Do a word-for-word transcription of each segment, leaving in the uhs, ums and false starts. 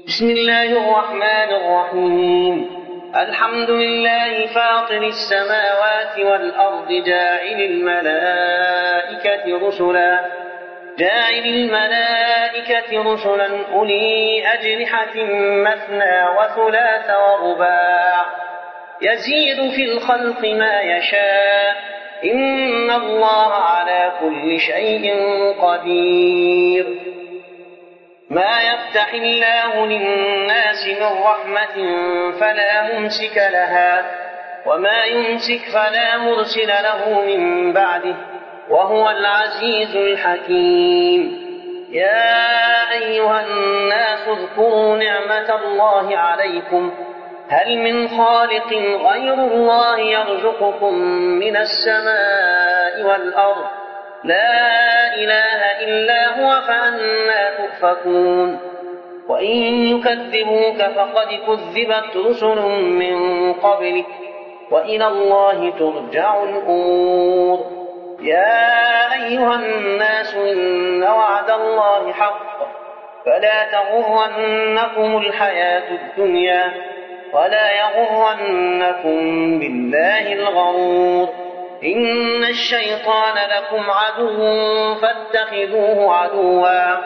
بسم الله الرحمن الرحيم. الحمد لله فاطر السماوات والأرض جاعل الملائكة رسلا جاعل الملائكة رسلا أولي أجنحة مثنى وثلاث ورباع يزيد في الخلق ما يشاء إن الله على كل شيء قدير. ما يفتح الله للناس من رحمة فلا ممسك لها وما يمسك فلا مرسل له من بعده وهو العزيز الحكيم. يا أيها الناس اذكروا نعمة الله عليكم هل من خالق غير الله يرزقكم من السماء والأرض لا إله إلا هو فأنى تؤفكون. وإن يكذبوك فقد كذبت رسل من قبلك وإلى الله ترجع الأمور. يا أيها الناس إن وعد الله حق فلا تغرنكم الحياة الدنيا ولا يغرنكم بالله الغرور. إن الشيطان لكم عدو فاتخذوه عدوا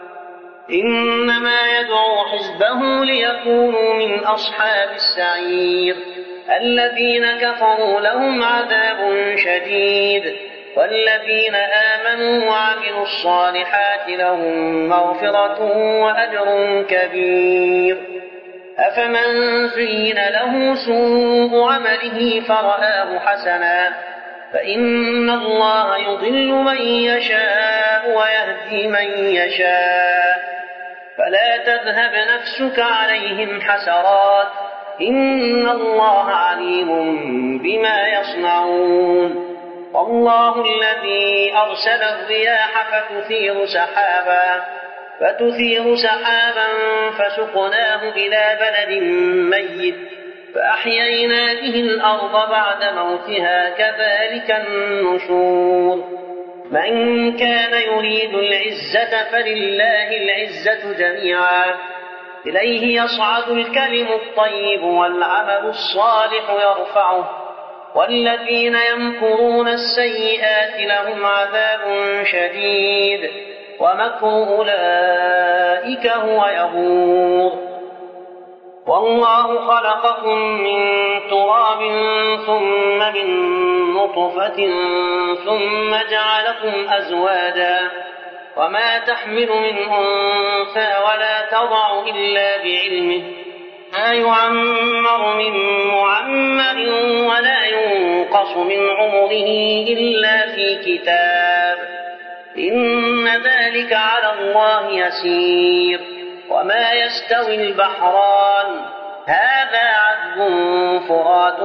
إنما يدعو حزبه ليكونوا من أصحاب السعير. الذين كفروا لهم عذاب شديد والذين آمنوا وعملوا الصالحات لهم مغفرة وأجر كبير. أفمن زين له سوء عمله فرآه حسنا فإن الله يضل من يشاء ويهدي من يشاء فلا تذهب نفسك عليهم حسرات إن الله عليم بما يصنعون. الله الذي أرسل الرياح فتثير سحابا فتثير سحابا فسقناه إلى بلد ميت فأحيينا به الأرض بعد موتها كذلك النشور. من كان يريد العزة فلله العزة جميعا إليه يصعد الكلم الطيب والعمل الصالح يرفعه والذين يمكرون السيئات لهم عذاب شديد ومكر أولئك هو يبور. والله خلقكم من تراب ثم من نطفة ثم جعلكم أزواجا وما تحمل من أنثى ولا تضع إلا بعلمه ما يعمر من معمر ولا ينقص من عمره إلا في كتاب إن ذلك على الله يسير. وما يستوي البحران هذا عذب فرات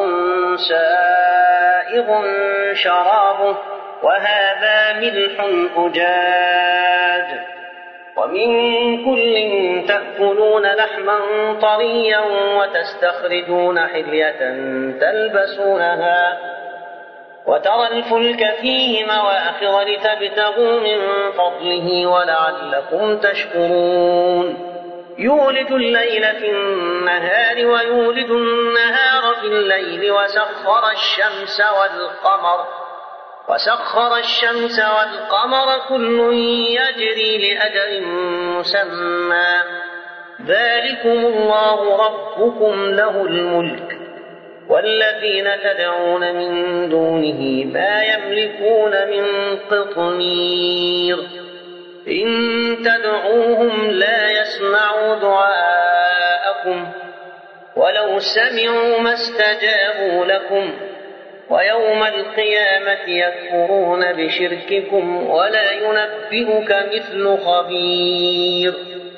سائغ شرابه وهذا ملح أجاج ومن كل تأكلون لحما طريا وتستخرجون حلية تلبسونها وترى الفلك فيه مواخر لتبتغوا من فضله ولعلكم تشكرون. يولد الليل في النهار ويولد النهار في الليل وسخر الشمس والقمر وسخر الشمس والقمر كل يجري لأجل مسمى ذلكم الله ربكم له الملك والذين تدعون من دونه ما يملكون من قطمير. إن تدعوهم لا يسمعوا دعاءكم ولو سمعوا ما استجابوا لكم ويوم القيامة يكفرون بشرككم ولا ينبئك مثل خبير.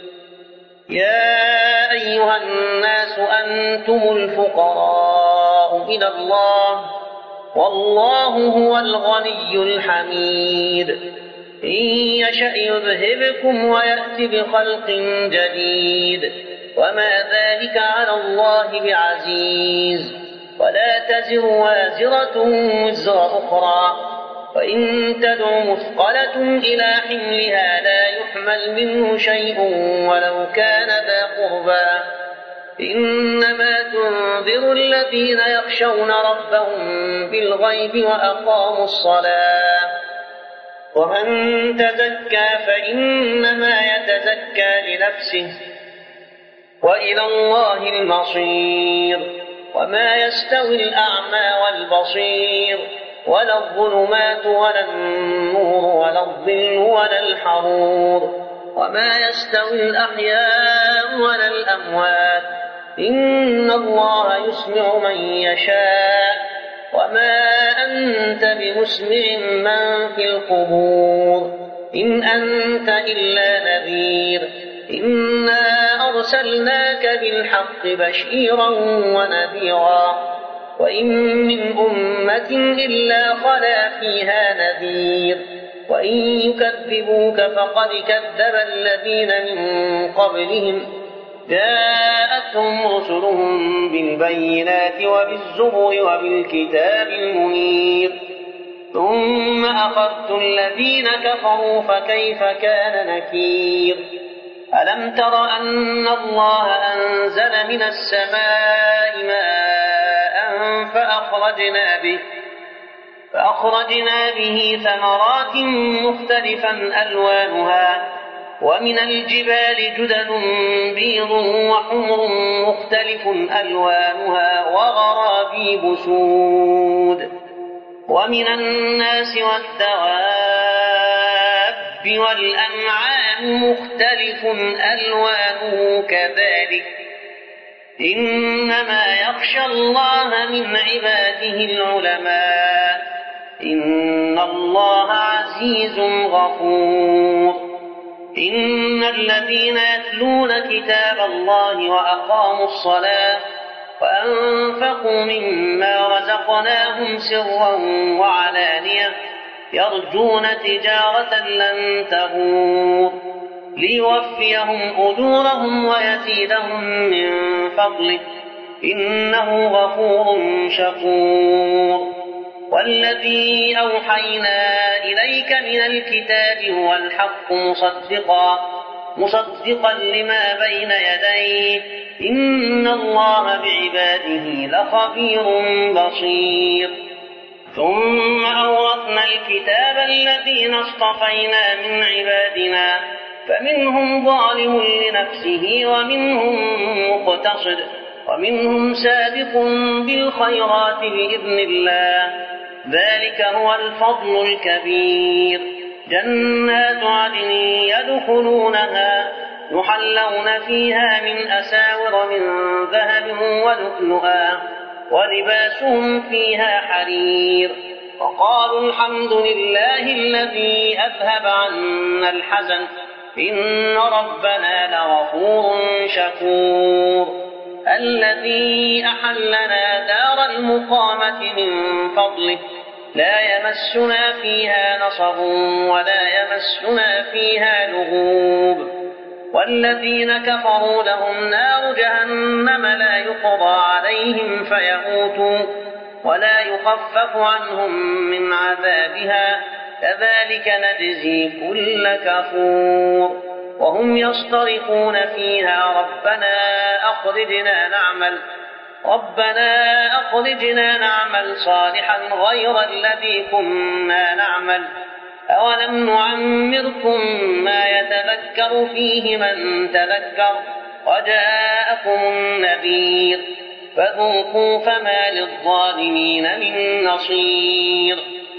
يا أيها الناس أنتم الفقراء إلى الله والله هو الغني الحميد. إن يشأ يذهبكم ويأتي بخلق جديد وما ذلك على الله بعزيز. ولا تزر وازرة وزر أخرى وإن تدع مثقلة إلى حملها لا يحمل منه شيء ولو كان ذا قربى إنما تنذر الذين يخشون ربهم بالغيب وأقاموا الصلاة ومن تزكى فإنما يتزكى لنفسه وإلى الله المصير وما يستوي الأعمى والبصير ولا الظلمات ولا النور ولا الظل ولا الحرور وما يستوي الأحياء ولا الأموات إن الله يسمع من يشاء وما أنت بمسمع من في القبور إن أنت إلا نذير إنا أرسلناك بالحق بشيرا ونذيرا وإن من أمة إلا خلا فيها نذير وإن يكذبوك فقد كذب الذين من قبلهم جاءتهم رسلهم بالبينات وبالزبر وبالكتاب المنير ثم أخذت الذين كفروا فكيف كان نكير ألم تر أن الله أنزل من السماء ماء فأخرجنا به فأخرجنا به ثمرات مختلفا ألوانها ومن الجبال جدد بيض وحمر مختلف ألوانها وغرابيب سود ومن الناس والدواب والأنعام مختلف ألوانه كذلك إنما يخشى الله من عباده العلماء إن الله عزيز غفور إن الذين يتلون كتاب الله وأقاموا الصلاة وأنفقوا مما رزقناهم سرا وعلانية يرجون تجارة لن تبور ليوفيهم أجورهم ويزيدهم من فضله إنه غفور شكور والذي أوحينا إليك من الكتاب هو الحق مصدقا مصدقا لما بين يديه إن الله بعباده لخبير بصير ثم أورثنا الكتاب الذين اصطفينا من عبادنا فمنهم ظالم لنفسه ومنهم مقتصد ومنهم سابق بالخيرات بإذن الله ذلك هو الفضل الكبير جنات عدن يدخلونها يحلون فيها من أساور من ذهب ولؤلؤا ولباسهم فيها حرير وقالوا الحمد لله الذي أذهب عنا الحزن إن ربنا لغفور شكور الذي أحلنا دار المقامة من فضله لا يمسنا فيها نصب ولا يمسنا فيها لغوب والذين كفروا لهم نار جهنم لا يقضى عليهم فيموتوا ولا يخفف عنهم من عذابها كذلك نجزي كل كفور وهم يصطرخون فيها ربنا أخرجنا نعمل ربنا أخرجنا نعمل صالحا غير الذي كنا نعمل أولم نعمركم ما يتذكر فيه من تذكر وجاءكم النذير فذوقوا فما للظالمين من نصير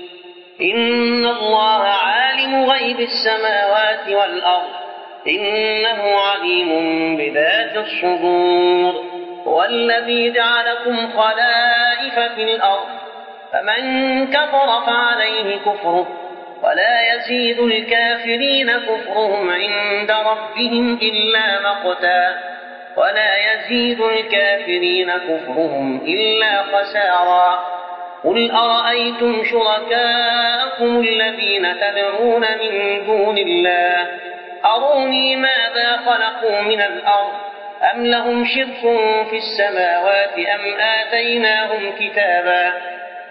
إن الله عالم غيب السماوات والأرض إنه عليم بذات الصدور والذي جعلكم خلائف في الأرض فمن كفر فعليه كفره ولا يزيد الكافرين كفرهم عند ربهم إلا مقتا ولا يزيد الكافرين كفرهم إلا خسارا قل أرأيتم شركاءكم الذين تدعون من دون الله أروني ماذا خلقوا من الأرض أم لهم شرك في السماوات أم آتيناهم كتابا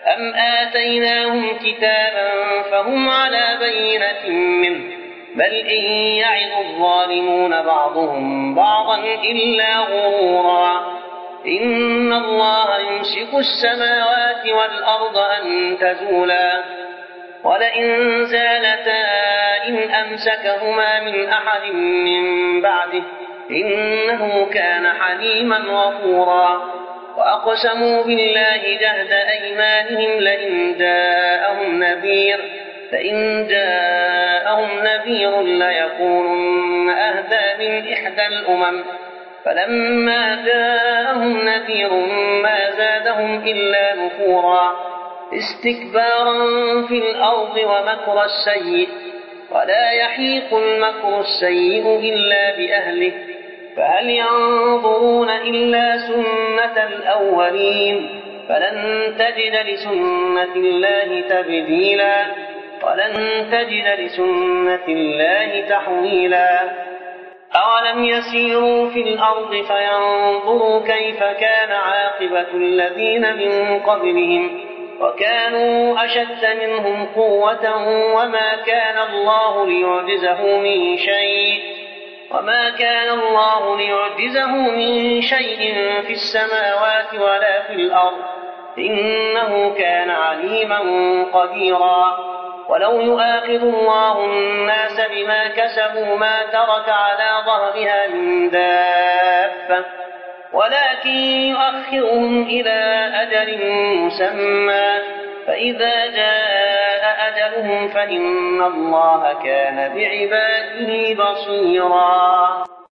أم آتيناهم كتابا فهم على بينة منه بل إن يعظ الظالمون بعضهم بعضا إلا غرورا إن الله يمسك السماوات والأرض أن تزولا ولئن زالتا إن أمسكهما من أحد من بعده إنه كان حليما غفورا وأقسموا بالله جهد أيمانهم لئن جاءهم نذير فإن جاءهم نذير ليكونن أهدى من إحدى الأمم فلما جاءهم نذير ما زادهم إلا نفورا استكبارا في الأرض ومكر السيء ولا يحيق المكر السيء إلا بأهله فهل ينظرون إلا سنة الأولين فلن تجد لسنة الله تبديلا ولن تجد لسنة الله تحويلا أولم يسيروا في الأرض فينظروا كيف كان عاقبة الذين من قبلهم وكانوا أشد منهم قوة وما كان الله ليعجزه من شيء وما كان الله ليعجزه من شيء في السماوات ولا في الأرض إنه كان عليما قديرا ولو يؤاخذ الله الناس بما كسبوا ما ترك على ظهرها من دابة ولكن يؤخرهم إلى أجل مسمى فإذا جاء أجلهم فإن الله كان بعباده بصيرا.